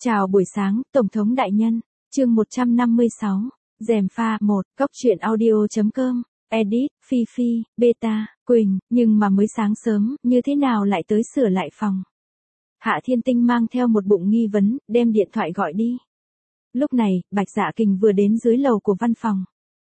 Chào buổi sáng, Tổng thống đại nhân. Chương 156. Gièm pha 1. Cóc truyện audio.com. Edit, Phi Phi, Beta, Quỳnh. Nhưng mà mới sáng sớm, như thế nào lại tới sửa lại phòng? Hạ Thiên Tinh mang theo một bụng nghi vấn, đem điện thoại gọi đi. Lúc này, Bạch Dạ Kình vừa đến dưới lầu của văn phòng.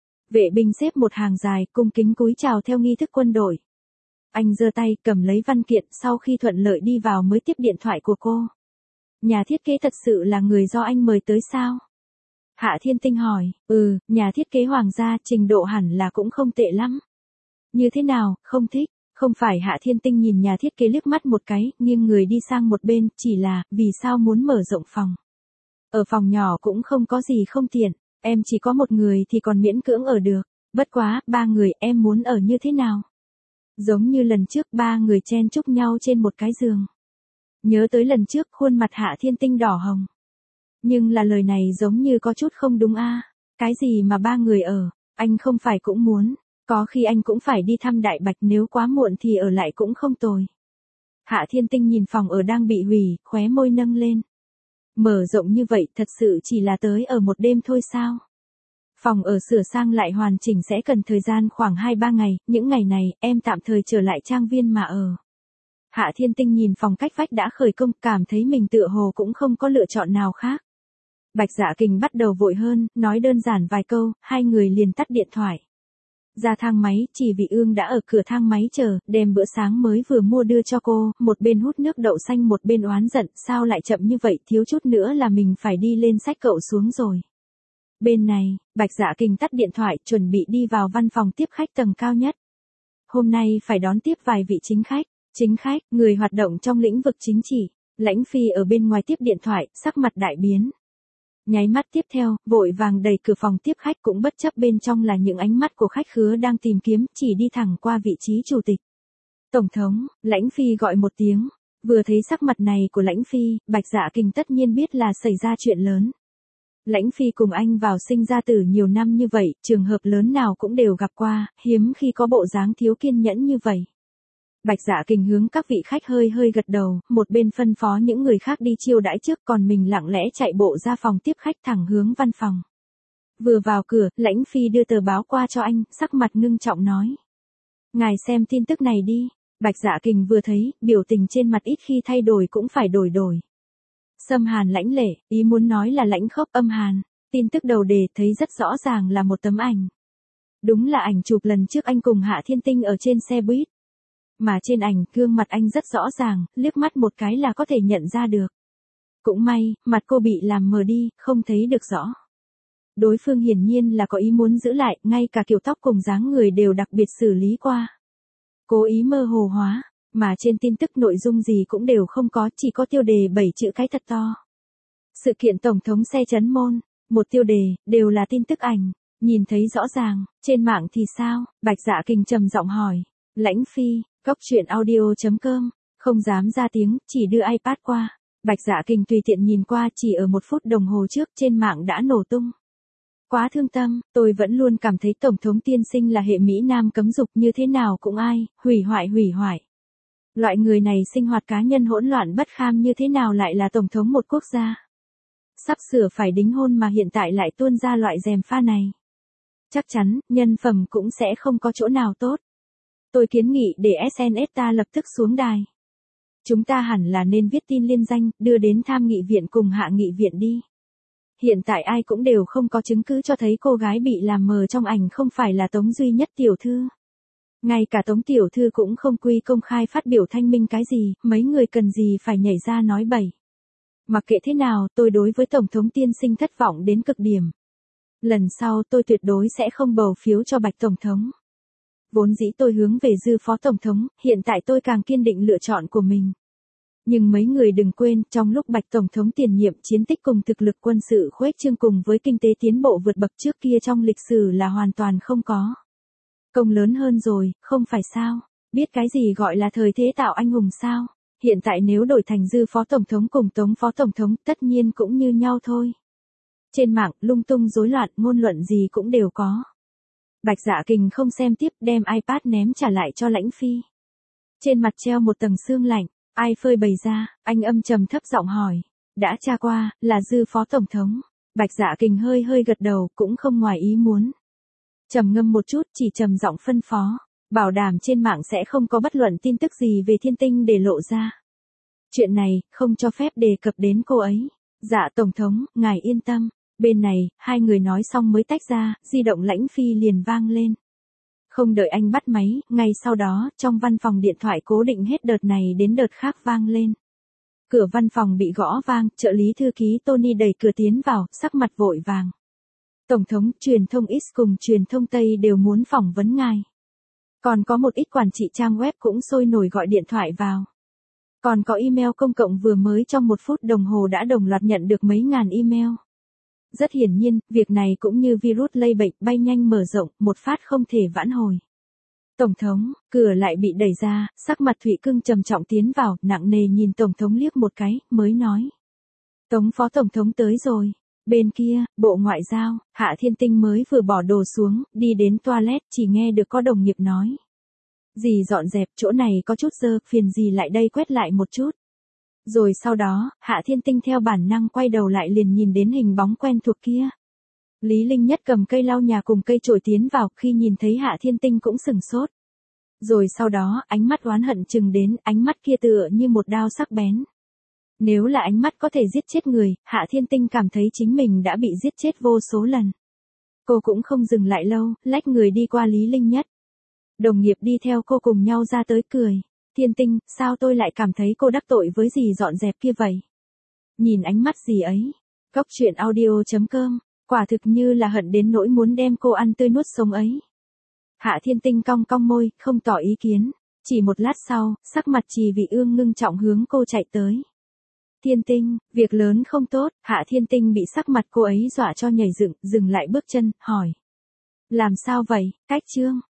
Vệ binh xếp một hàng dài, cung kính cúi chào theo nghi thức quân đội. Anh giơ tay, cầm lấy văn kiện, sau khi thuận lợi đi vào mới tiếp điện thoại của cô. Nhà thiết kế thật sự là người do anh mời tới sao? Hạ Thiên Tinh hỏi, nhà thiết kế hoàng gia trình độ hẳn là cũng không tệ lắm. Như thế nào, không thích? Không phải. Hạ Thiên Tinh nhìn nhà thiết kế liếc mắt một cái, nghiêng người đi sang một bên, chỉ là, vì sao muốn mở rộng phòng? Ở phòng nhỏ cũng không có gì không tiện, em chỉ có một người thì còn miễn cưỡng ở được, bất quá, 3 người em muốn ở như thế nào? Giống như lần trước 3 người chen chúc nhau trên một cái giường. Nhớ tới lần trước, khuôn mặt Hạ Thiên Tinh đỏ hồng. Nhưng là lời này giống như có chút không đúng a. Cái gì mà 3 người ở, anh không phải cũng muốn, có khi anh cũng phải đi thăm Đại Bạch, nếu quá muộn thì ở lại cũng không tồi. Hạ Thiên Tinh nhìn phòng ở đang bị hủy, khóe môi nâng lên. Mở rộng như vậy thật sự chỉ là tới ở một đêm thôi sao? Phòng ở sửa sang lại hoàn chỉnh sẽ cần thời gian khoảng 2-3 ngày, những ngày này em tạm thời trở lại trang viên mà ở. Hạ Thiên Tinh nhìn phòng cách vách đã khởi công, cảm thấy mình tựa hồ cũng không có lựa chọn nào khác. Bạch Dạ Kình bắt đầu vội hơn, nói đơn giản vài câu, hai người liền tắt điện thoại. Ra thang máy, Chỉ Vị Ương đã ở cửa thang máy chờ, đem bữa sáng mới vừa mua đưa cho cô, một bên hút nước đậu xanh một bên oán giận, sao lại chậm như vậy, thiếu chút nữa là mình phải đi lên xách cậu xuống rồi. Bên này, Bạch Dạ Kình tắt điện thoại, chuẩn bị đi vào văn phòng tiếp khách tầng cao nhất. Hôm nay phải đón tiếp vài vị chính khách. Chính khách, người hoạt động trong lĩnh vực chính trị. Lãnh Phi ở bên ngoài tiếp điện thoại, sắc mặt đại biến. Nháy mắt tiếp theo, vội vàng đẩy cửa phòng tiếp khách, cũng bất chấp bên trong là những ánh mắt của khách khứa đang tìm kiếm, chỉ đi thẳng qua vị trí chủ tịch. Tổng thống, Lãnh Phi gọi một tiếng. Vừa thấy sắc mặt này của Lãnh Phi, Bạch Dạ Kình tất nhiên biết là xảy ra chuyện lớn. Lãnh Phi cùng anh vào sinh ra tử nhiều năm như vậy, trường hợp lớn nào cũng đều gặp qua, hiếm khi có bộ dáng thiếu kiên nhẫn như vậy. Bạch Dạ Kình hướng các vị khách hơi gật đầu, một bên phân phó những người khác đi chiêu đãi trước, còn mình lặng lẽ chạy bộ ra phòng tiếp khách thẳng hướng văn phòng. Vừa vào cửa, Lãnh Phi đưa tờ báo qua cho anh, sắc mặt ngưng trọng nói. Ngài xem tin tức này đi. Bạch Dạ Kình vừa thấy, biểu tình trên mặt ít khi thay đổi cũng phải đổi. Xâm hàn lãnh lệ, ý muốn nói là lãnh khốc âm hàn. Tin tức đầu đề thấy rất rõ ràng là một tấm ảnh. Đúng là ảnh chụp lần trước anh cùng Hạ Thiên Tinh ở trên xe buýt. Mà trên ảnh, gương mặt anh rất rõ ràng, liếc mắt một cái là có thể nhận ra được. Cũng may, mặt cô bị làm mờ đi, không thấy được rõ. Đối phương hiển nhiên là có ý muốn giữ lại, ngay cả kiểu tóc cùng dáng người đều đặc biệt xử lý qua. Cố ý mơ hồ hóa, mà trên tin tức nội dung gì cũng đều không có, chỉ có tiêu đề 7 chữ cái thật to. Sự kiện Tổng thống xe chấn môn, một tiêu đề, đều là tin tức ảnh, nhìn thấy rõ ràng, trên mạng thì sao? Bạch Dạ Kình trầm giọng hỏi. Lãnh Phi, cóc truyện audio.com, không dám ra tiếng, chỉ đưa iPad qua. Bạch Dạ Kình tùy tiện nhìn qua, chỉ ở 1 phút đồng hồ trước trên mạng đã nổ tung. Quá thương tâm, tôi vẫn luôn cảm thấy Tổng thống tiên sinh là hệ Mỹ Nam cấm dục, như thế nào cũng ai, hủy hoại. Loại người này sinh hoạt cá nhân hỗn loạn bất kham, như thế nào lại là Tổng thống một quốc gia. Sắp sửa phải đính hôn mà hiện tại lại tuôn ra loại gièm pha này. Chắc chắn, nhân phẩm cũng sẽ không có chỗ nào tốt. Tôi kiến nghị để SNS ta lập tức xuống đài. Chúng ta hẳn là nên viết tin liên danh, đưa đến tham nghị viện cùng hạ nghị viện đi. Hiện tại ai cũng đều không có chứng cứ cho thấy cô gái bị làm mờ trong ảnh không phải là Tống duy nhất tiểu thư. Ngay cả Tống tiểu thư cũng không quy công khai phát biểu thanh minh cái gì, mấy người cần gì phải nhảy ra nói bậy. Mặc kệ thế nào, tôi đối với Tổng thống tiên sinh thất vọng đến cực điểm. Lần sau tôi tuyệt đối sẽ không bầu phiếu cho Bạch Tổng thống. Vốn dĩ tôi hướng về Dư Phó Tổng thống, hiện tại tôi càng kiên định lựa chọn của mình. Nhưng mấy người đừng quên, trong lúc Bạch Tổng thống tiền nhiệm chiến tích cùng thực lực quân sự khuếch trương cùng với kinh tế tiến bộ vượt bậc trước kia trong lịch sử là hoàn toàn không có. Công lớn hơn rồi, không phải sao? Biết cái gì gọi là thời thế tạo anh hùng sao? Hiện tại nếu đổi thành Dư Phó Tổng thống cùng Tống Phó Tổng thống, tất nhiên cũng như nhau thôi. Trên mạng, lung tung rối loạn, ngôn luận gì cũng đều có. Bạch Dạ Kình không xem tiếp, đem iPad ném trả lại cho Lãnh Phi. Trên mặt treo một tầng sương lạnh, ai phơi bày ra, anh âm trầm thấp giọng hỏi. đã tra qua, là Dư phó tổng thống. Bạch Dạ Kình hơi hơi gật đầu, cũng không ngoài ý muốn. Trầm ngâm một chút, chỉ trầm giọng phân phó, bảo đảm trên mạng sẽ không có bất luận tin tức gì về Thiên Tinh để lộ ra. Chuyện này, không cho phép đề cập đến cô ấy. Dạ tổng thống, ngài yên tâm. Bên này, hai người nói xong mới tách ra, di động Lãnh Phi liền vang lên. Không đợi anh bắt máy, ngay sau đó, trong văn phòng điện thoại cố định hết đợt này đến đợt khác vang lên. Cửa văn phòng bị gõ vang, trợ lý thư ký Tony đẩy cửa tiến vào, sắc mặt vội vàng. Tổng thống, truyền thông X cùng truyền thông Tây đều muốn phỏng vấn ngài. Còn có một ít quản trị trang web cũng sôi nổi gọi điện thoại vào. Còn có email công cộng vừa mới trong 1 phút đồng hồ đã đồng loạt nhận được mấy ngàn email. Rất hiển nhiên, việc này cũng như virus lây bệnh bay nhanh mở rộng, một phát không thể vãn hồi. Tổng thống, cửa lại bị đẩy ra, sắc mặt Thụy Cưng trầm trọng tiến vào, nặng nề nhìn Tổng thống liếc một cái, mới nói. Tống phó Tổng thống tới rồi. Bên kia, Bộ Ngoại giao, Hạ Thiên Tinh mới vừa bỏ đồ xuống, đi đến toilet, chỉ nghe được có đồng nghiệp nói. Dì dọn dẹp, chỗ này có chút dơ, phiền dì lại đây quét lại một chút. Rồi sau đó, Hạ Thiên Tinh theo bản năng quay đầu lại liền nhìn đến hình bóng quen thuộc kia. Lý Linh Nhất cầm cây lau nhà cùng cây chổi tiến vào, khi nhìn thấy Hạ Thiên Tinh cũng sừng sốt. Rồi sau đó, ánh mắt oán hận chừng đến, ánh mắt kia tựa như một đao sắc bén. Nếu là ánh mắt có thể giết chết người, Hạ Thiên Tinh cảm thấy chính mình đã bị giết chết vô số lần. Cô cũng không dừng lại lâu, lách người đi qua Lý Linh Nhất. Đồng nghiệp đi theo cô cùng nhau ra tới cười. Thiên Tinh, sao tôi lại cảm thấy cô đắc tội với dì dọn dẹp kia vậy? Nhìn ánh mắt dì ấy. Cóc truyện audio.com, quả thực như là hận đến nỗi muốn đem cô ăn tươi nuốt sống ấy. Hạ Thiên Tinh cong cong môi, không tỏ ý kiến. Chỉ một lát sau, sắc mặt Trì Vị Ương ngưng trọng hướng cô chạy tới. Thiên Tinh, việc lớn không tốt. Hạ Thiên Tinh bị sắc mặt cô ấy dọa cho nhảy dựng, dừng lại bước chân, hỏi. Làm sao vậy, Cách Trương?